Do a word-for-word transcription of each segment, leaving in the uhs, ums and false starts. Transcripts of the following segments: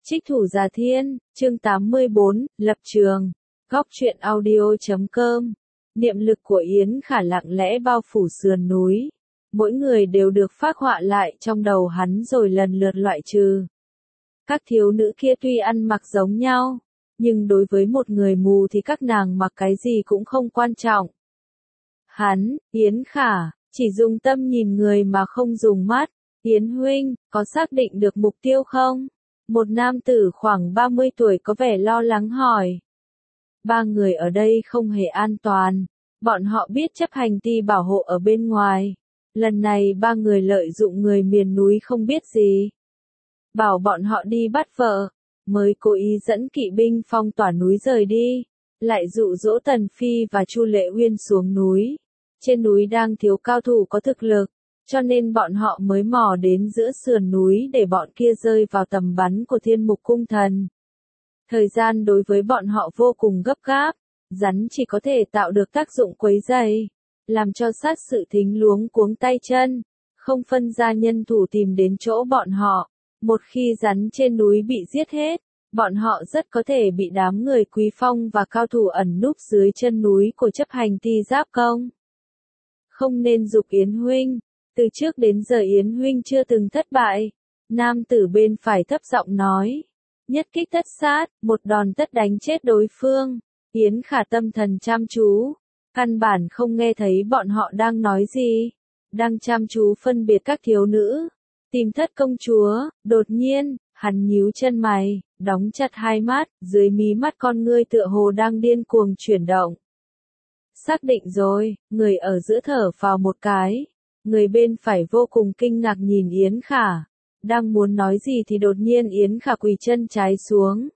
Trích Thủ Già Thiên, chương tám mươi bốn, Lập Trường, Góc truyện audio.com. Niệm lực của Yến Khả lặng lẽ bao phủ sườn núi. Mỗi người đều được phác họa lại trong đầu hắn rồi lần lượt loại trừ. Các thiếu nữ kia tuy ăn mặc giống nhau, nhưng đối với một người mù thì các nàng mặc cái gì cũng không quan trọng. Hắn, Yến Khả, chỉ dùng tâm nhìn người mà không dùng mắt. Yến huynh, có xác định được mục tiêu không? Một nam tử khoảng ba mươi tuổi có vẻ lo lắng hỏi. Ba người ở đây không hề an toàn. Bọn họ biết chấp hành ti bảo hộ ở bên ngoài. Lần này ba người lợi dụng người miền núi không biết gì. Bảo bọn họ đi bắt vợ. Mới cố ý dẫn kỵ binh phong tỏa núi rời đi. Lại dụ dỗ Tần Phi và Chu Lệ Uyên xuống núi. Trên núi đang thiếu cao thủ có thực lực. Cho nên bọn họ mới mò đến giữa sườn núi để bọn kia rơi vào tầm bắn của Thiên Mục Cung Thần. Thời gian đối với bọn họ vô cùng gấp gáp, rắn chỉ có thể tạo được tác dụng quấy rầy, làm cho sát sự thính luống cuống tay chân, không phân ra nhân thủ tìm đến chỗ bọn họ. Một khi rắn trên núi bị giết hết, bọn họ rất có thể bị đám người Quý Phong và cao thủ ẩn núp dưới chân núi của chấp hành ti giáp công. Không nên giục Yến huynh. Từ trước đến giờ Yến huynh chưa từng thất bại. Nam tử bên phải thấp giọng nói. Nhất kích tất sát, một đòn tất đánh chết đối phương. Yến Khả tâm thần chăm chú. Căn bản không nghe thấy bọn họ đang nói gì. Đang chăm chú phân biệt các thiếu nữ. Tìm thất công chúa, đột nhiên, hắn nhíu chân mày, đóng chặt hai mắt, dưới mí mắt con ngươi tựa hồ đang điên cuồng chuyển động. Xác định rồi, người ở giữa thở phào một cái. Người bên phải vô cùng kinh ngạc nhìn Yến Khả. Đang muốn nói gì thì đột nhiên Yến Khả quỳ chân trái xuống.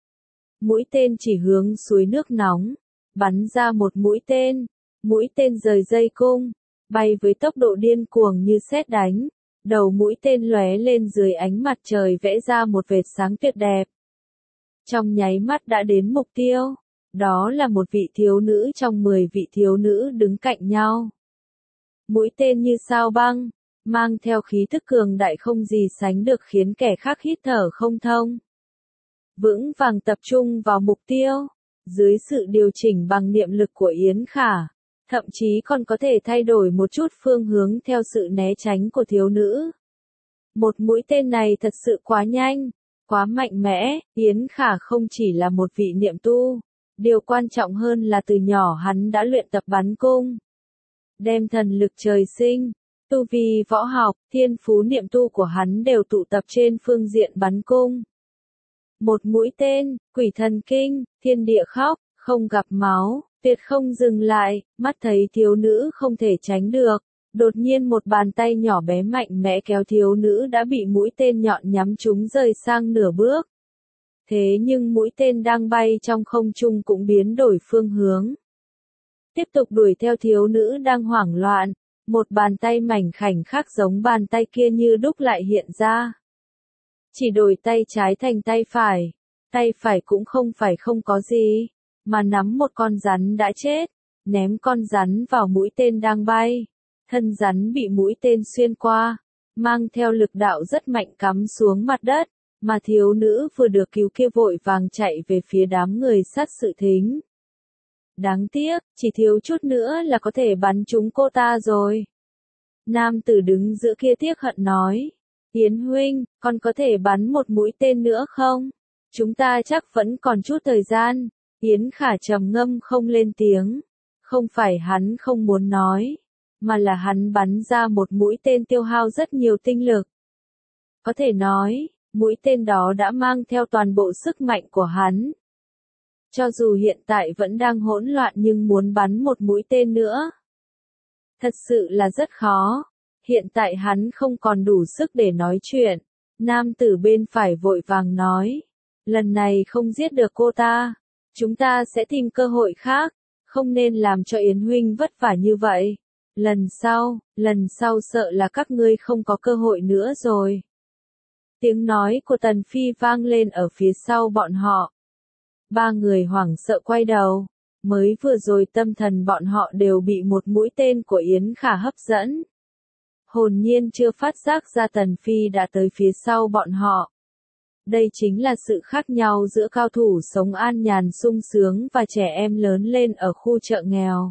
Mũi tên chỉ hướng suối nước nóng. Bắn ra một mũi tên. Mũi tên rời dây cung. Bay với tốc độ điên cuồng như sét đánh. Đầu mũi tên lóe lên dưới ánh mặt trời vẽ ra một vệt sáng tuyệt đẹp. Trong nháy mắt đã đến mục tiêu. Đó là một vị thiếu nữ trong mười vị thiếu nữ đứng cạnh nhau. Mũi tên như sao băng, mang theo khí tức cường đại không gì sánh được khiến kẻ khác hít thở không thông. Vững vàng tập trung vào mục tiêu, dưới sự điều chỉnh bằng niệm lực của Yến Khả, thậm chí còn có thể thay đổi một chút phương hướng theo sự né tránh của thiếu nữ. Một mũi tên này thật sự quá nhanh, quá mạnh mẽ. Yến Khả không chỉ là một vị niệm tu, điều quan trọng hơn là từ nhỏ hắn đã luyện tập bắn cung. Đem thần lực trời sinh, tu vi võ học, thiên phú niệm tu của hắn đều tụ tập trên phương diện bắn cung. Một mũi tên, quỷ thần kinh, thiên địa khóc, không gặp máu, tuyệt không dừng lại, mắt thấy thiếu nữ không thể tránh được. Đột nhiên một bàn tay nhỏ bé mạnh mẽ kéo thiếu nữ đã bị mũi tên nhọn nhắm trúng rời sang nửa bước. Thế nhưng mũi tên đang bay trong không trung cũng biến đổi phương hướng. Tiếp tục đuổi theo thiếu nữ đang hoảng loạn, một bàn tay mảnh khảnh khác giống bàn tay kia như đúc lại hiện ra. Chỉ đổi tay trái thành tay phải, tay phải cũng không phải không có gì, mà nắm một con rắn đã chết, ném con rắn vào mũi tên đang bay. Thân rắn bị mũi tên xuyên qua, mang theo lực đạo rất mạnh cắm xuống mặt đất, mà thiếu nữ vừa được cứu kia vội vàng chạy về phía đám người sát sự thính. Đáng tiếc, chỉ thiếu chút nữa là có thể bắn trúng cô ta rồi. Nam tử đứng giữa kia tiếc hận nói. Yến huynh, con có thể bắn một mũi tên nữa không? Chúng ta chắc vẫn còn chút thời gian. Yến Khả trầm ngâm không lên tiếng. Không phải hắn không muốn nói, mà là hắn bắn ra một mũi tên tiêu hao rất nhiều tinh lực. Có thể nói, mũi tên đó đã mang theo toàn bộ sức mạnh của hắn. Cho dù hiện tại vẫn đang hỗn loạn nhưng muốn bắn một mũi tên nữa, thật sự là rất khó. Hiện tại hắn không còn đủ sức để nói chuyện. Nam tử bên phải vội vàng nói. Lần này không giết được cô ta. Chúng ta sẽ tìm cơ hội khác. Không nên làm cho Yến huynh vất vả như vậy. Lần sau, lần sau sợ là các ngươi không có cơ hội nữa rồi. Tiếng nói của Tần Phi vang lên ở phía sau bọn họ. Ba người hoảng sợ quay đầu, mới vừa rồi tâm thần bọn họ đều bị một mũi tên của Yến Khả hấp dẫn. Hồn nhiên chưa phát giác ra Tần Phi đã tới phía sau bọn họ. Đây chính là sự khác nhau giữa cao thủ sống an nhàn sung sướng và trẻ em lớn lên ở khu chợ nghèo.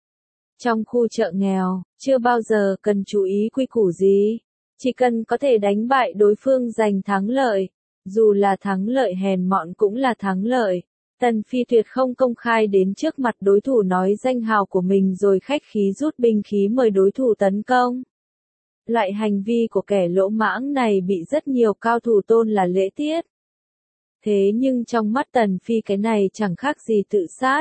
Trong khu chợ nghèo, chưa bao giờ cần chú ý quy củ gì. Chỉ cần có thể đánh bại đối phương giành thắng lợi. Dù là thắng lợi hèn mọn cũng là thắng lợi. Tần Phi tuyệt không công khai đến trước mặt đối thủ nói danh hào của mình rồi khách khí rút binh khí mời đối thủ tấn công. Loại hành vi của kẻ lỗ mãng này bị rất nhiều cao thủ tôn là lễ tiết. Thế nhưng trong mắt Tần Phi cái này chẳng khác gì tự sát.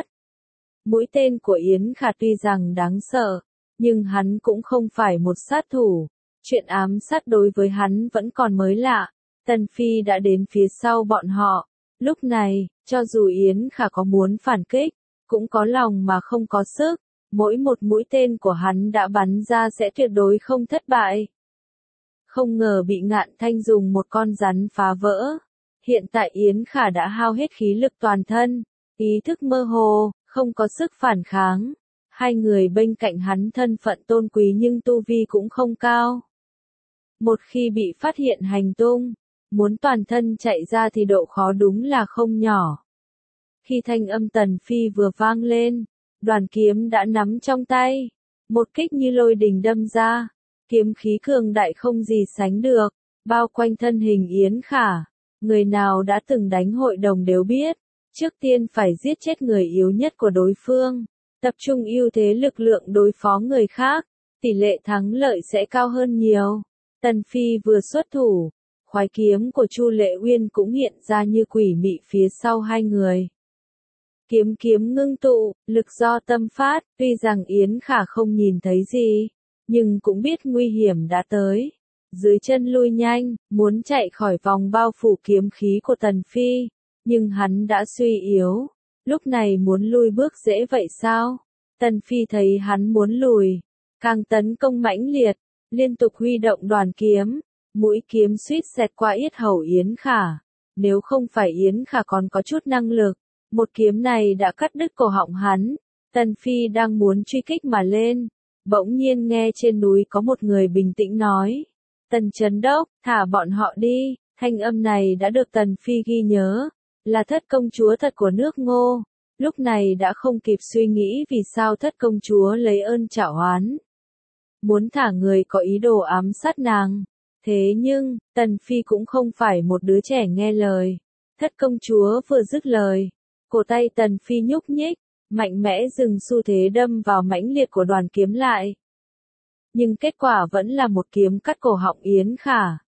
Mũi tên của Yến Khả tuy rằng đáng sợ, nhưng hắn cũng không phải một sát thủ. Chuyện ám sát đối với hắn vẫn còn mới lạ. Tần Phi đã đến phía sau bọn họ. Lúc này, cho dù Yến Khả có muốn phản kích, cũng có lòng mà không có sức. Mỗi một mũi tên của hắn đã bắn ra sẽ tuyệt đối không thất bại. Không ngờ bị Ngạn Thanh dùng một con rắn phá vỡ. Hiện tại Yến Khả đã hao hết khí lực toàn thân, ý thức mơ hồ, không có sức phản kháng. Hai người bên cạnh hắn thân phận tôn quý nhưng tu vi cũng không cao. Một khi bị phát hiện hành tung, muốn toàn thân chạy ra thì độ khó đúng là không nhỏ. Khi thanh âm Tần Phi vừa vang lên, đoàn kiếm đã nắm trong tay. Một kích như lôi đình đâm ra, kiếm khí cường đại không gì sánh được, bao quanh thân hình Yến Khả. Người nào đã từng đánh hội đồng đều biết, trước tiên phải giết chết người yếu nhất của đối phương, tập trung ưu thế lực lượng đối phó người khác, tỷ lệ thắng lợi sẽ cao hơn nhiều. Tần Phi vừa xuất thủ, khoái kiếm của Chu Lệ Uyên cũng hiện ra như quỷ mị phía sau hai người. Kiếm kiếm ngưng tụ, lực do tâm phát, tuy rằng Yến Khả không nhìn thấy gì, nhưng cũng biết nguy hiểm đã tới. Dưới chân lui nhanh, muốn chạy khỏi vòng bao phủ kiếm khí của Tần Phi, nhưng hắn đã suy yếu. Lúc này muốn lui bước dễ vậy sao? Tần Phi thấy hắn muốn lùi, càng tấn công mãnh liệt, liên tục huy động đoàn kiếm, mũi kiếm suýt xẹt qua yết hầu Yến Khả. Nếu không phải Yến Khả còn có chút năng lực, một kiếm này đã cắt đứt cổ họng hắn. Tần Phi đang muốn truy kích mà lên, bỗng nhiên nghe trên núi có một người bình tĩnh nói. Tần Chấn Đốc, thả bọn họ đi. Thanh âm này đã được Tần Phi ghi nhớ, là thất công chúa thật của nước Ngô. Lúc này đã không kịp suy nghĩ vì sao thất công chúa lấy ơn trả oán. Muốn thả người có ý đồ ám sát nàng. Thế nhưng, Tần Phi cũng không phải một đứa trẻ nghe lời. Thất công chúa vừa dứt lời, cổ tay Tần Phi nhúc nhích, mạnh mẽ dừng xu thế đâm vào mãnh liệt của đoàn kiếm lại. Nhưng kết quả vẫn là một kiếm cắt cổ họng Yến Khả.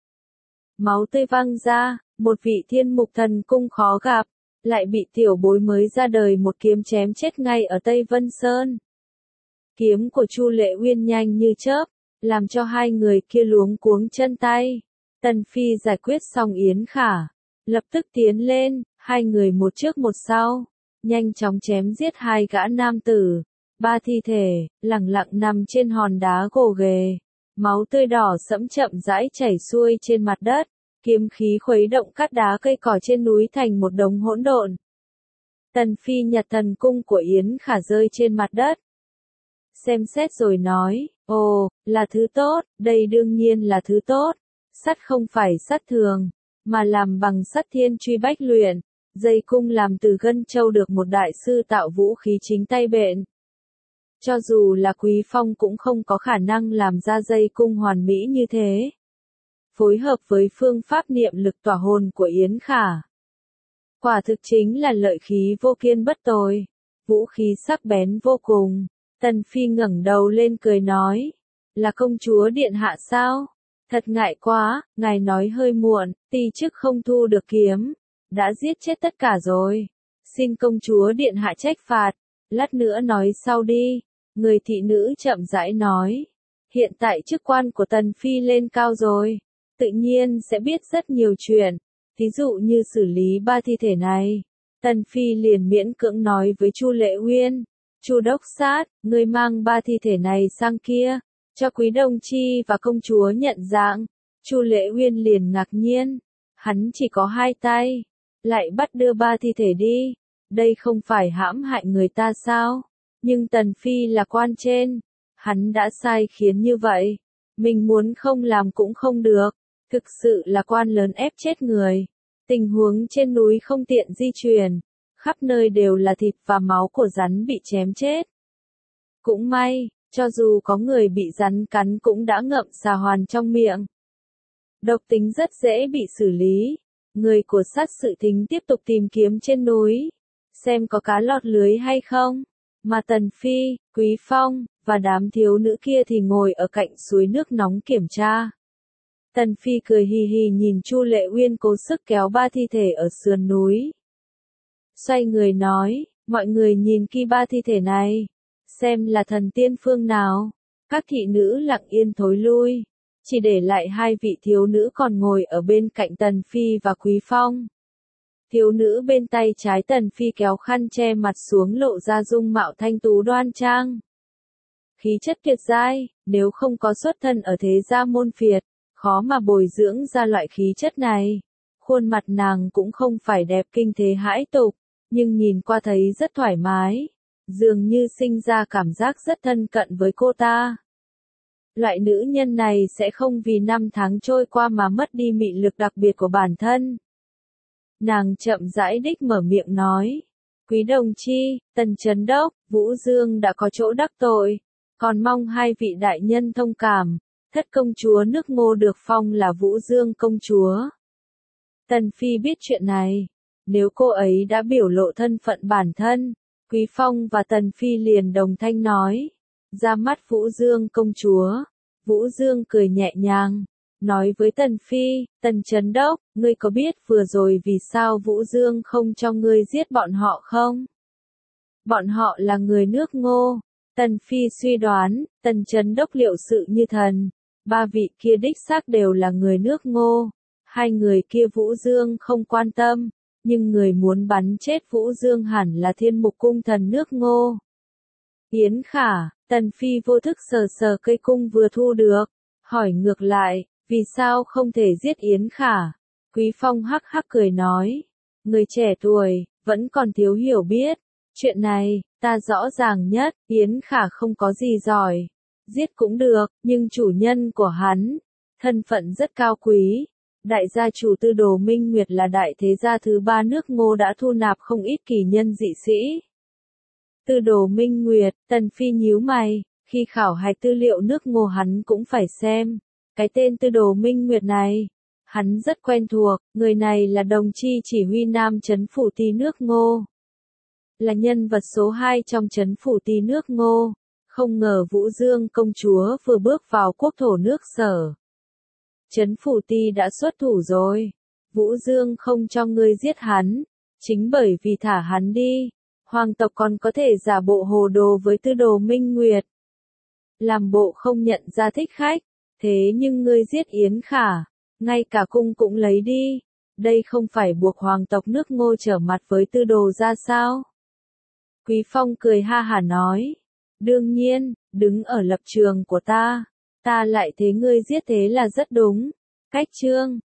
Máu tươi văng ra, một vị thiên mục thần cung khó gặp, lại bị tiểu bối mới ra đời một kiếm chém chết ngay ở Tây Vân Sơn. Kiếm của Chu Lệ Uyên nhanh như chớp, làm cho hai người kia luống cuống chân tay. Tần Phi giải quyết xong Yến Khả, lập tức tiến lên, hai người một trước một sau, nhanh chóng chém giết hai gã nam tử. Ba thi thể, lẳng lặng nằm trên hòn đá gồ ghề. Máu tươi đỏ sẫm chậm rãi chảy xuôi trên mặt đất. Kiếm khí khuấy động cát đá cây cỏ trên núi thành một đống hỗn độn. Tần Phi nhặt thần cung của Yến Khả rơi trên mặt đất. Xem xét rồi nói, ồ, là thứ tốt, đây đương nhiên là thứ tốt. Sắt không phải sắt thường, mà làm bằng sắt thiên truy bách luyện. Dây cung làm từ gân châu được một đại sư tạo vũ khí chính tay bện. Cho dù là Quý Phong cũng không có khả năng làm ra dây cung hoàn mỹ như thế. Phối hợp với phương pháp niệm lực tỏa hồn của Yến Khả. Quả thực chính là lợi khí vô kiên bất tồi. Vũ khí sắc bén vô cùng. Tần Phi ngẩng đầu lên cười nói. Là công chúa điện hạ sao? Thật ngại quá, ngài nói hơi muộn, ti chức không thu được kiếm. Đã giết chết tất cả rồi. Xin công chúa điện hạ trách phạt. Lát nữa nói sau đi. Người thị nữ chậm rãi nói. Hiện tại chức quan của Tần Phi lên cao rồi. Tự nhiên sẽ biết rất nhiều chuyện. Ví dụ như xử lý ba thi thể này. Tần Phi liền miễn cưỡng nói với Chu Lệ Uyên. Chu đốc sát, người mang ba thi thể này sang kia. Cho Quý Đông Chi và công chúa nhận dạng. Chu Lệ Uyên liền ngạc nhiên. Hắn chỉ có hai tay. Lại bắt đưa ba thi thể đi. Đây không phải hãm hại người ta sao? Nhưng Tần Phi là quan trên. Hắn đã sai khiến như vậy. Mình muốn không làm cũng không được. Thực sự là quan lớn ép chết người. Tình huống trên núi không tiện di chuyển, khắp nơi đều là thịt và máu của rắn bị chém chết. Cũng may, cho dù có người bị rắn cắn cũng đã ngậm xà hoàn trong miệng. Độc tính rất dễ bị xử lý. Người của sát sự thính tiếp tục tìm kiếm trên núi, xem có cá lọt lưới hay không. Mà Tần Phi, Quý Phong, và đám thiếu nữ kia thì ngồi ở cạnh suối nước nóng kiểm tra. Tần Phi cười hì hì nhìn Chu Lệ Uyên cố sức kéo ba thi thể ở sườn núi. Xoay người nói, mọi người nhìn kỹ ba thi thể này, xem là thần tiên phương nào. Các thị nữ lặng yên thối lui, chỉ để lại hai vị thiếu nữ còn ngồi ở bên cạnh Tần Phi và Quý Phong. Thiếu nữ bên tay trái Tần Phi kéo khăn che mặt xuống lộ ra dung mạo thanh tú đoan trang. Khí chất tuyệt giai, nếu không có xuất thân ở thế gia môn phiệt, khó mà bồi dưỡng ra loại khí chất này. Khuôn mặt nàng cũng không phải đẹp kinh thế hãi tục, nhưng nhìn qua thấy rất thoải mái, dường như sinh ra cảm giác rất thân cận với cô ta. Loại nữ nhân này sẽ không vì năm tháng trôi qua mà mất đi mị lực đặc biệt của bản thân. Nàng chậm rãi đích mở miệng nói, Quý đồng chi, Tần Chấn Đốc, Vũ Dương đã có chỗ đắc tội, còn mong hai vị đại nhân thông cảm, thất công chúa nước Ngô được phong là Vũ Dương công chúa. Tần Phi biết chuyện này, nếu cô ấy đã biểu lộ thân phận bản thân, Quý Phong và Tần Phi liền đồng thanh nói, ra mắt Vũ Dương công chúa. Vũ Dương cười nhẹ nhàng, nói với Tần Phi, Tần Chấn Đốc, ngươi có biết vừa rồi vì sao Vũ Dương không cho ngươi giết bọn họ không? Bọn họ là người nước Ngô. Tần Phi suy đoán, Tần Chấn Đốc liệu sự như thần, ba vị kia đích xác đều là người nước Ngô. Hai người kia Vũ Dương không quan tâm, nhưng người muốn bắn chết Vũ Dương hẳn là Thiên Mục cung thần nước Ngô. Yến Khả, Tần Phi vô thức sờ sờ cây cung vừa thu được, hỏi ngược lại, vì sao không thể giết Yến Khả? Quý Phong hắc hắc cười nói, người trẻ tuổi, vẫn còn thiếu hiểu biết, chuyện này, ta rõ ràng nhất, Yến Khả không có gì giỏi, giết cũng được, nhưng chủ nhân của hắn, thân phận rất cao quý. Đại gia chủ Tư Đồ Minh Nguyệt là đại thế gia thứ ba nước Ngô đã thu nạp không ít kỳ nhân dị sĩ. Tư Đồ Minh Nguyệt, Tần Phi nhíu mày, khi khảo hạch tư liệu nước Ngô hắn cũng phải xem. Cái tên Tư Đồ Minh Nguyệt này, hắn rất quen thuộc, người này là đồng chi chỉ huy Nam Trấn Phủ Ti nước Ngô. Là nhân vật số hai trong Trấn Phủ Ti nước Ngô, không ngờ Vũ Dương công chúa vừa bước vào quốc thổ nước Sở. Trấn Phủ Ti đã xuất thủ rồi, Vũ Dương không cho ngươi giết hắn, chính bởi vì thả hắn đi, hoàng tộc còn có thể giả bộ hồ đồ với Tư Đồ Minh Nguyệt. Làm bộ không nhận ra thích khách, thế nhưng ngươi giết Yến Khả, ngay cả cung cũng lấy đi, đây không phải buộc hoàng tộc nước Ngô trở mặt với Tư Đồ ra sao? Quý Phong cười ha hả nói, đương nhiên, đứng ở lập trường của ta, ta lại thế ngươi giết thế là rất đúng. Cách chương